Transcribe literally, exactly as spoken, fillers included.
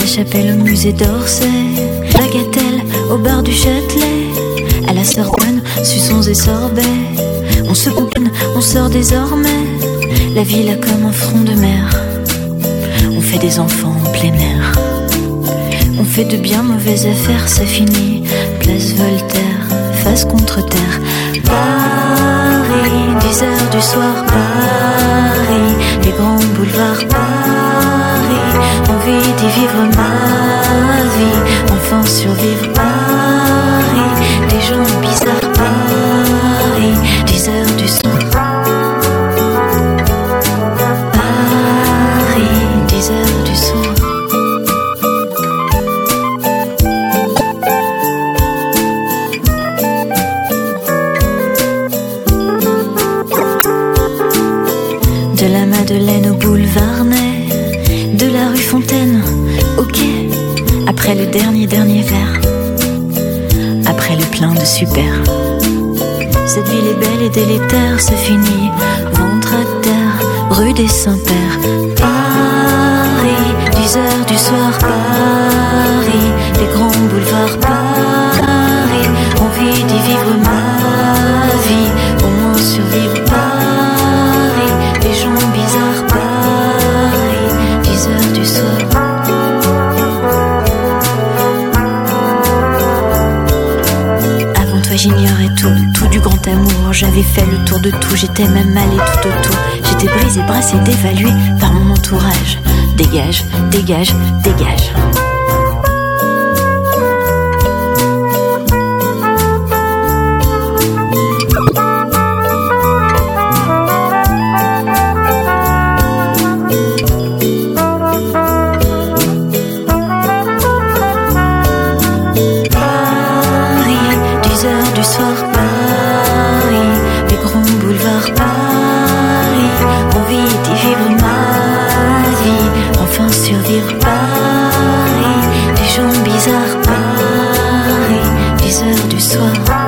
Chapelle au musée d'Orsay, Bagatelle au bar du Châtelet, à la Sorbonne, suçons et sorbets. On se pomponne, on sort désormais, la ville a comme un front de mer. On fait des enfants en plein air, on fait de bien mauvaises affaires, ça finit place Voltaire, face contre terre. Paris, dix heures du soir, Paris, les grands boulevards, Paris, envie d'y vivre ma vie, enfin survivre Paris, des gens bizarres, Paris, dix heures du soir, Paris, dix heures du soir. De la Madeleine au boulevard Ney, de la rue Fontaine au quai, après le dernier dernier verre, après le plein de super. Cette ville est belle et délétère, c'est fini, ventre à terre, rue des Saints-Pères. Paris, dix heures du soir, Paris, les grands boulevards, Paris, envie d'y vivre ma vie, au moins survivre Paris, les gens bizarres, Paris, dix heures du soir. Avant toi j'ignorais tout, tout du grand amour, j'avais fait le tour de tout, j'étais même allée tout autour. J'étais brisée, brassée, dévaluée par mon entourage. Dégage, dégage, dégage. Du soir, Paris, les grands boulevards, Paris, envie d'y vivre ma vie, enfin survivre Paris, les gens bizarres, Paris, dix heures du soir.